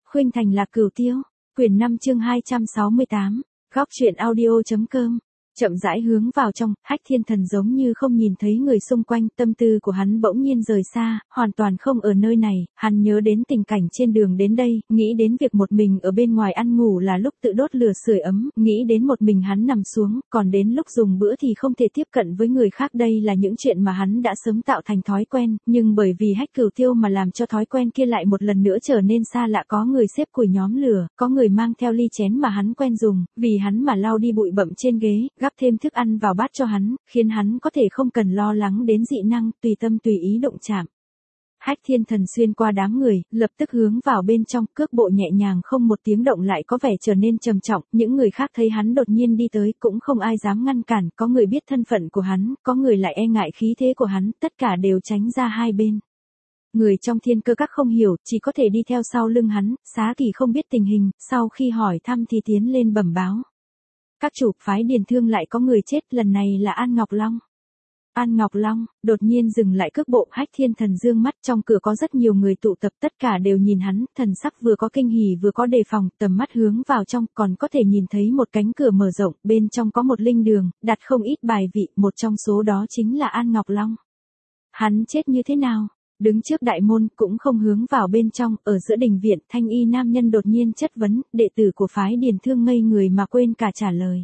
Khuynh Thành Lạc Cửu Tiêu, quyển 5 chương 268, góc truyện audio.com. Chậm rãi hướng vào trong, Hách Thiên Thần giống như không nhìn thấy người xung quanh, tâm tư của hắn bỗng nhiên rời xa, hoàn toàn không ở nơi này, hắn nhớ đến tình cảnh trên đường đến đây, nghĩ đến việc một mình ở bên ngoài ăn ngủ là lúc tự đốt lửa sưởi ấm, nghĩ đến một mình hắn nằm xuống, còn đến lúc dùng bữa thì không thể tiếp cận với người khác, đây là những chuyện mà hắn đã sớm tạo thành thói quen, nhưng bởi vì Hách Cửu Tiêu mà làm cho thói quen kia lại một lần nữa trở nên xa lạ, có người xếp củi nhóm lửa, có người mang theo ly chén mà hắn quen dùng, vì hắn mà lau đi bụi bặm trên ghế, gắp thêm thức ăn vào bát cho hắn, khiến hắn có thể không cần lo lắng đến dị năng, tùy tâm tùy ý động chạm. Hách Thiên Thần xuyên qua đám người, lập tức hướng vào bên trong, cước bộ nhẹ nhàng không một tiếng động lại có vẻ trở nên trầm trọng, những người khác thấy hắn đột nhiên đi tới cũng không ai dám ngăn cản, có người biết thân phận của hắn, có người lại e ngại khí thế của hắn, tất cả đều tránh ra hai bên. Người trong Thiên Cơ Các không hiểu, chỉ có thể đi theo sau lưng hắn, Xá Kỳ không biết tình hình, sau khi hỏi thăm thì tiến lên bẩm báo. Các chủ, phái Điền Thương lại có người chết, lần này là An Ngọc Long. An Ngọc Long, đột nhiên dừng lại cước bộ, Hách Thiên Thần dương mắt, trong cửa có rất nhiều người tụ tập, tất cả đều nhìn hắn, thần sắc vừa có kinh hỉ vừa có đề phòng, tầm mắt hướng vào trong, còn có thể nhìn thấy một cánh cửa mở rộng, bên trong có một linh đường, đặt không ít bài vị, một trong số đó chính là An Ngọc Long. Hắn chết như thế nào? Đứng trước đại môn, cũng không hướng vào bên trong, ở giữa đình viện, thanh y nam nhân đột nhiên chất vấn, đệ tử của phái Điền Thương ngây người mà quên cả trả lời.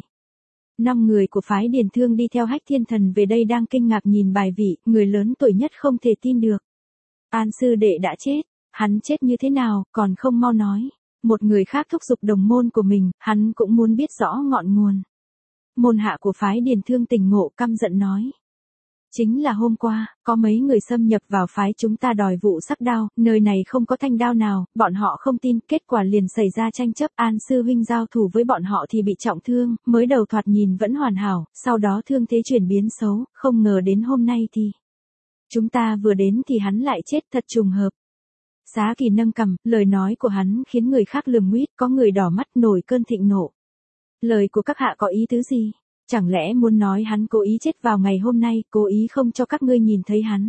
5 người của phái Điền Thương đi theo Hách Thiên Thần về đây đang kinh ngạc nhìn bài vị, người lớn tuổi nhất không thể tin được. An sư đệ đã chết, hắn chết như thế nào, còn không mau nói. Một người khác thúc giục đồng môn của mình, hắn cũng muốn biết rõ ngọn nguồn. Môn hạ của phái Điền Thương tỉnh ngộ, căm giận nói. Chính là hôm qua, có mấy người xâm nhập vào phái chúng ta đòi vụ sắc đao, nơi này không có thanh đao nào, bọn họ không tin, kết quả liền xảy ra tranh chấp, An sư huynh giao thủ với bọn họ thì bị trọng thương, mới đầu thoạt nhìn vẫn hoàn hảo, sau đó thương thế chuyển biến xấu, không ngờ đến hôm nay thì. Chúng ta vừa đến thì hắn lại chết, thật trùng hợp. Xá Kỳ nâng cằm, lời nói của hắn khiến người khác lườm nguýt, có người đỏ mắt nổi cơn thịnh nộ. Lời của các hạ có ý tứ gì? Chẳng lẽ muốn nói hắn cố ý chết vào ngày hôm nay, cố ý không cho các ngươi nhìn thấy hắn?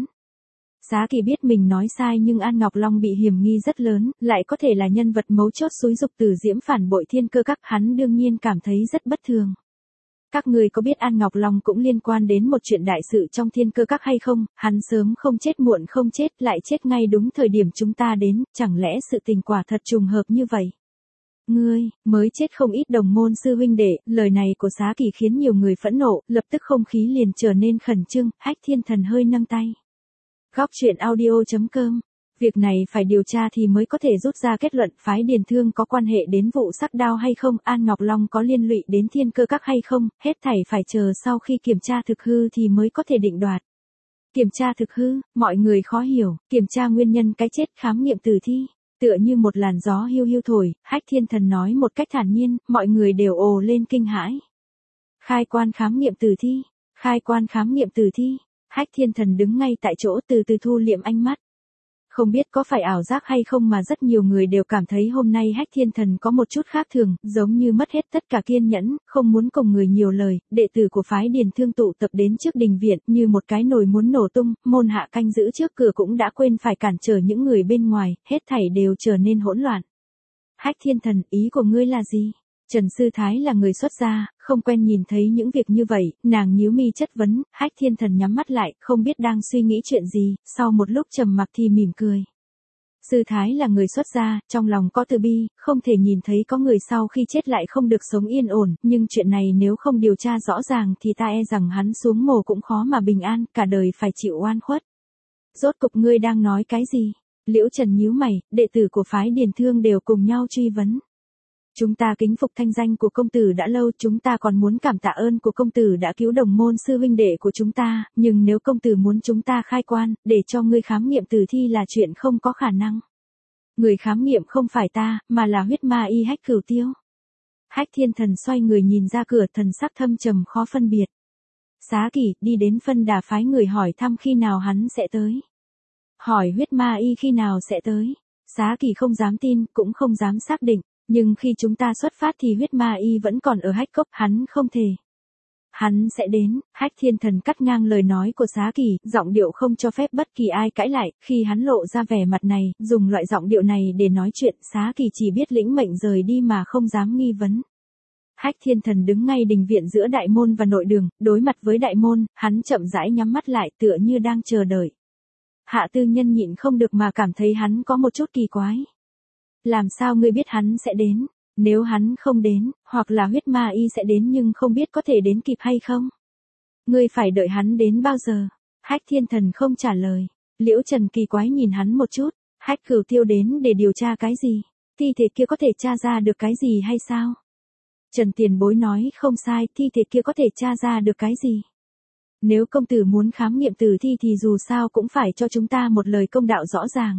Xá Kỳ biết mình nói sai nhưng An Ngọc Long bị hiểm nghi rất lớn, lại có thể là nhân vật mấu chốt xúi dục Từ Diễm phản bội Thiên Cơ Các, hắn đương nhiên cảm thấy rất bất thường. Các ngươi có biết An Ngọc Long cũng liên quan đến một chuyện đại sự trong Thiên Cơ Các hay không? Hắn sớm không chết muộn không chết, lại chết ngay đúng thời điểm chúng ta đến, chẳng lẽ sự tình quả thật trùng hợp như vậy? Ngươi, mới chết không ít đồng môn sư huynh đệ, lời này của Xá Kỳ khiến nhiều người phẫn nộ, lập tức không khí liền trở nên khẩn trương, Hách Thiên Thần hơi nâng tay. Góc truyện audio.com. Việc này phải điều tra thì mới có thể rút ra kết luận phái Điền Thương có quan hệ đến vụ sắc đao hay không, An Ngọc Long có liên lụy đến Thiên Cơ Các hay không, hết thảy phải chờ sau khi kiểm tra thực hư thì mới có thể định đoạt. Kiểm tra thực hư, mọi người khó hiểu, kiểm tra nguyên nhân cái chết, khám nghiệm tử thi. Tựa như một làn gió hiu hiu thổi, Hách Thiên Thần nói một cách thản nhiên, mọi người đều ồ lên kinh hãi. Khai quan khám nghiệm tử thi, khai quan khám nghiệm tử thi, Hách Thiên Thần đứng ngay tại chỗ từ từ thu liệm ánh mắt. Không biết có phải ảo giác hay không mà rất nhiều người đều cảm thấy hôm nay Hách Thiên Thần có một chút khác thường, giống như mất hết tất cả kiên nhẫn, không muốn cùng người nhiều lời, đệ tử của phái Điền Thương tụ tập đến trước đình viện như một cái nồi muốn nổ tung, môn hạ canh giữ trước cửa cũng đã quên phải cản trở những người bên ngoài, hết thảy đều trở nên hỗn loạn. Hách Thiên Thần, ý của ngươi là gì? Trần Sư Thái là người xuất gia, không quen nhìn thấy những việc như vậy, nàng nhíu mi chất vấn, Hách Thiên Thần nhắm mắt lại, không biết đang suy nghĩ chuyện gì, sau một lúc trầm mặc thì mỉm cười. Sư Thái là người xuất gia, trong lòng có từ bi, không thể nhìn thấy có người sau khi chết lại không được sống yên ổn, nhưng chuyện này nếu không điều tra rõ ràng thì ta e rằng hắn xuống mồ cũng khó mà bình an, cả đời phải chịu oan khuất. Rốt cục ngươi đang nói cái gì? Liễu Trần nhíu mày, đệ tử của phái Điền Thương đều cùng nhau truy vấn. Chúng ta kính phục thanh danh của công tử đã lâu, chúng ta còn muốn cảm tạ ơn của công tử đã cứu đồng môn sư huynh đệ của chúng ta, nhưng nếu công tử muốn chúng ta khai quan, để cho ngươi khám nghiệm tử thi là chuyện không có khả năng. Người khám nghiệm không phải ta, mà là huyết ma y Hách Cửu Tiêu. Hách Thiên Thần xoay người nhìn ra cửa, thần sắc thâm trầm khó phân biệt. Xá Kỳ, đi đến phân đà phái người hỏi thăm khi nào hắn sẽ tới. Hỏi huyết ma y khi nào sẽ tới. Xá Kỳ không dám tin, cũng không dám xác định. Nhưng khi chúng ta xuất phát thì huyết ma y vẫn còn ở Hách Cốc, hắn không thể. Hắn sẽ đến, Hách Thiên Thần cắt ngang lời nói của Xá Kỳ, giọng điệu không cho phép bất kỳ ai cãi lại, khi hắn lộ ra vẻ mặt này, dùng loại giọng điệu này để nói chuyện, Xá Kỳ chỉ biết lĩnh mệnh rời đi mà không dám nghi vấn. Hách Thiên Thần đứng ngay đình viện giữa đại môn và nội đường, đối mặt với đại môn, hắn chậm rãi nhắm mắt lại tựa như đang chờ đợi. Hạ Tư Nhân nhịn không được mà cảm thấy hắn có một chút kỳ quái. Làm sao ngươi biết hắn sẽ đến? Nếu hắn không đến, hoặc là huyết ma y sẽ đến nhưng không biết có thể đến kịp hay không? Ngươi phải đợi hắn đến bao giờ? Hách Thiên Thần không trả lời. Liễu Trần kỳ quái nhìn hắn một chút. Hách Cửu Tiêu đến để điều tra cái gì? Thi thể kia có thể tra ra được cái gì hay sao? Trần Tiền Bối nói không sai, thi thể kia có thể tra ra được cái gì? Nếu công tử muốn khám nghiệm tử thi thì dù sao cũng phải cho chúng ta một lời công đạo rõ ràng.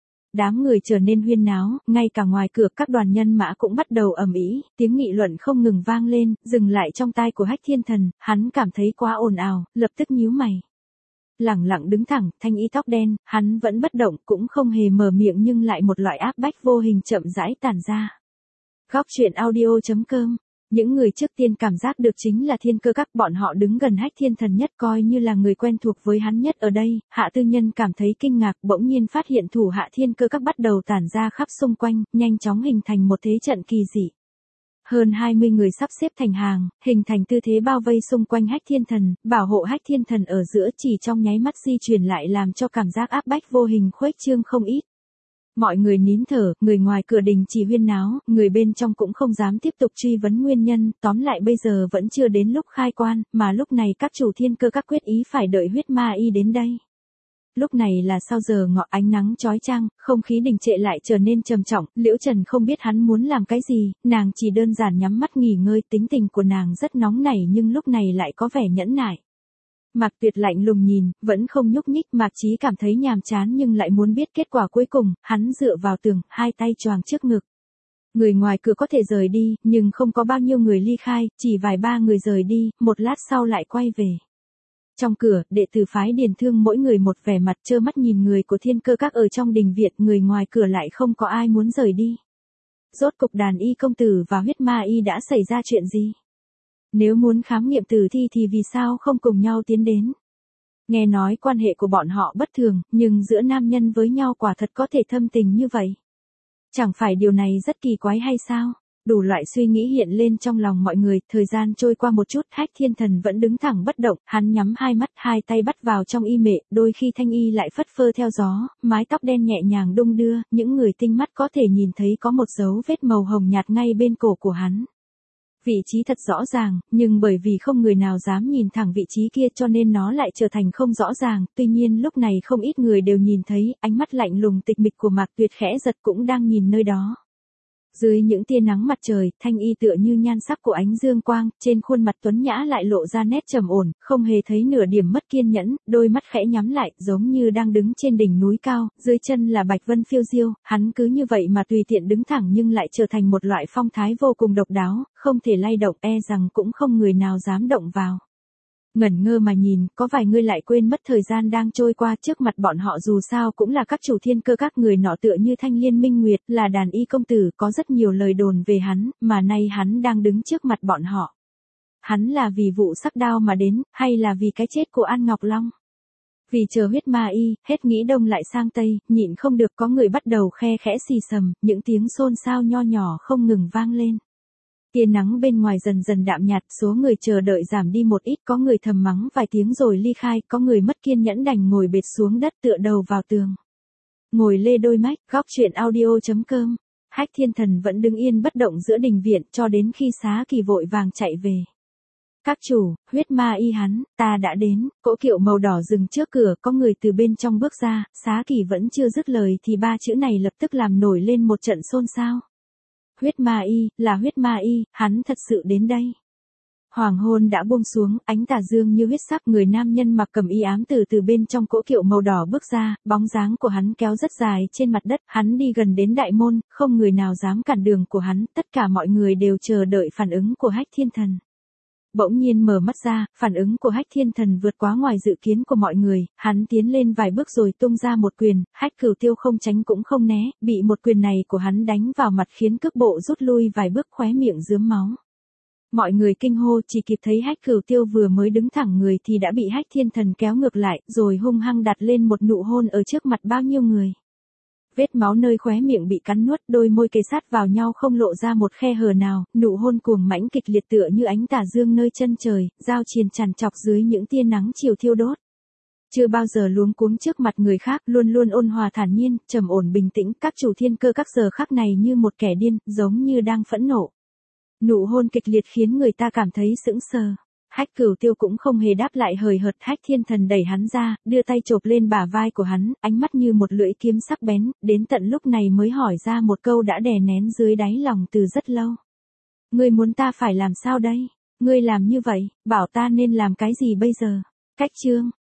Đám người trở nên huyên náo, ngay cả ngoài cửa các đoàn nhân mã cũng bắt đầu ầm ĩ, tiếng nghị luận không ngừng vang lên, dừng lại trong tai của Hách Thiên Thần, hắn cảm thấy quá ồn ào, lập tức nhíu mày. Lẳng lặng đứng thẳng, thanh y tóc đen, hắn vẫn bất động, cũng không hề mở miệng nhưng lại một loại áp bách vô hình chậm rãi tản ra. Góc truyện audio.com. Những người trước tiên cảm giác được chính là Thiên Cơ Các, bọn họ đứng gần Hách Thiên Thần nhất, coi như là người quen thuộc với hắn nhất ở đây. Hạ Tư Nhân cảm thấy kinh ngạc, bỗng nhiên phát hiện thủ hạ Thiên Cơ Các bắt đầu tản ra khắp xung quanh, nhanh chóng hình thành một thế trận kỳ dị. Hơn 20 người sắp xếp thành hàng, hình thành tư thế bao vây xung quanh Hách Thiên Thần, bảo hộ Hách Thiên Thần ở giữa, chỉ trong nháy mắt di chuyển lại làm cho cảm giác áp bách vô hình khuếch trương không ít. Mọi người nín thở, người ngoài cửa đình chỉ huyên náo, người bên trong cũng không dám tiếp tục truy vấn nguyên nhân, tóm lại bây giờ vẫn chưa đến lúc khai quan, mà lúc này các chủ Thiên Cơ Các quyết ý phải đợi huyết ma y đến đây. Lúc này là sau giờ ngọ, ánh nắng chói chang, không khí đình trệ lại trở nên trầm trọng, Liễu Trần không biết hắn muốn làm cái gì, nàng chỉ đơn giản nhắm mắt nghỉ ngơi, tính tình của nàng rất nóng nảy nhưng lúc này lại có vẻ nhẫn nại. Mạc Tuyệt lạnh lùng nhìn, vẫn không nhúc nhích, Mạc Chí cảm thấy nhàm chán nhưng lại muốn biết kết quả cuối cùng, hắn dựa vào tường, hai tay choàng trước ngực. Người ngoài cửa có thể rời đi, nhưng không có bao nhiêu người ly khai, chỉ vài ba người rời đi, một lát sau lại quay về. Trong cửa, đệ tử phái Điền Thương mỗi người một vẻ mặt trơ mắt nhìn người của Thiên Cơ Các ở trong đình viện, người ngoài cửa lại không có ai muốn rời đi. Rốt cục Đàn Y công tử và huyết ma y đã xảy ra chuyện gì? Nếu muốn khám nghiệm tử thi thì vì sao không cùng nhau tiến đến? Nghe nói quan hệ của bọn họ bất thường, nhưng giữa nam nhân với nhau quả thật có thể thâm tình như vậy. Chẳng phải điều này rất kỳ quái hay sao? Đủ loại suy nghĩ hiện lên trong lòng mọi người, thời gian trôi qua một chút, Hách Thiên Thần vẫn đứng thẳng bất động, hắn nhắm hai mắt, hai tay bắt vào trong y mệ, đôi khi thanh y lại phất phơ theo gió, mái tóc đen nhẹ nhàng đung đưa, những người tinh mắt có thể nhìn thấy có một dấu vết màu hồng nhạt ngay bên cổ của hắn. Vị trí thật rõ ràng, nhưng bởi vì không người nào dám nhìn thẳng vị trí kia cho nên nó lại trở thành không rõ ràng, tuy nhiên lúc này không ít người đều nhìn thấy, ánh mắt lạnh lùng tịch mịch của Mạc Tuyệt khẽ giật cũng đang nhìn nơi đó. Dưới những tia nắng mặt trời, thanh y tựa như nhan sắc của ánh dương quang, trên khuôn mặt tuấn nhã lại lộ ra nét trầm ổn, không hề thấy nửa điểm mất kiên nhẫn, đôi mắt khẽ nhắm lại, giống như đang đứng trên đỉnh núi cao, dưới chân là bạch vân phiêu diêu, hắn cứ như vậy mà tùy tiện đứng thẳng nhưng lại trở thành một loại phong thái vô cùng độc đáo, không thể lay động, e rằng cũng không người nào dám động vào. Ngẩn ngơ mà nhìn, có vài người lại quên mất thời gian đang trôi qua, trước mặt bọn họ dù sao cũng là các chủ Thiên Cơ Các, người nọ tựa như Thanh Liên Minh Nguyệt, là Đàn Y công tử, có rất nhiều lời đồn về hắn, mà nay hắn đang đứng trước mặt bọn họ. Hắn là vì vụ sắc đao mà đến, hay là vì cái chết của An Ngọc Long? Vì chờ huyết ma y, hết nghĩ đông lại sang tây, nhịn không được có người bắt đầu khe khẽ xì xầm, những tiếng xôn xao nho nhỏ không ngừng vang lên. Tia nắng bên ngoài dần dần đạm nhạt, số người chờ đợi giảm đi một ít, có người thầm mắng vài tiếng rồi ly khai, có người mất kiên nhẫn đành ngồi bệt xuống đất tựa đầu vào tường. Ngồi lê đôi mách, góc truyện audio.com. Hách Thiên Thần vẫn đứng yên bất động giữa đình viện cho đến khi Xá Kỳ vội vàng chạy về. Các chủ, huyết ma y hắn, ta đã đến, cỗ kiệu màu đỏ dừng trước cửa, có người từ bên trong bước ra, Xá Kỳ vẫn chưa dứt lời thì ba chữ này lập tức làm nổi lên một trận xôn xao. Huyết ma y, là huyết ma y, hắn thật sự đến đây. Hoàng hôn đã buông xuống, ánh tà dương như huyết sắc, người nam nhân mặc cẩm y ám từ bên trong cỗ kiệu màu đỏ bước ra, bóng dáng của hắn kéo rất dài trên mặt đất, hắn đi gần đến đại môn, không người nào dám cản đường của hắn, tất cả mọi người đều chờ đợi phản ứng của Hách Thiên Thần. Bỗng nhiên mở mắt ra, phản ứng của Hách Thiên Thần vượt quá ngoài dự kiến của mọi người, hắn tiến lên vài bước rồi tung ra một quyền, Hách Cửu Tiêu không tránh cũng không né, bị một quyền này của hắn đánh vào mặt khiến cước bộ rút lui vài bước, khóe miệng rướm máu. Mọi người kinh hô, chỉ kịp thấy Hách Cửu Tiêu vừa mới đứng thẳng người thì đã bị Hách Thiên Thần kéo ngược lại, rồi hung hăng đặt lên một nụ hôn ở trước mặt bao nhiêu người. Vết máu nơi khóe miệng bị cắn nuốt, đôi môi kề sát vào nhau không lộ ra một khe hở nào, nụ hôn cuồng mãnh kịch liệt tựa như ánh tà dương nơi chân trời, giao triền tràn trọc dưới những tia nắng chiều thiêu đốt. Chưa bao giờ luống cuống trước mặt người khác, luôn luôn ôn hòa thản nhiên, trầm ổn bình tĩnh, các chủ thiên cơ các giờ khắc này như một kẻ điên, giống như đang phẫn nộ. Nụ hôn kịch liệt khiến người ta cảm thấy sững sờ. Hách Cửu Tiêu cũng không hề đáp lại hời hợt, Hách Thiên Thần đẩy hắn ra, đưa tay chộp lên bả vai của hắn, ánh mắt như một lưỡi kiếm sắc bén, đến tận lúc này mới hỏi ra một câu đã đè nén dưới đáy lòng từ rất lâu. Ngươi muốn ta phải làm sao đây? Ngươi làm như vậy, bảo ta nên làm cái gì bây giờ? Cách chương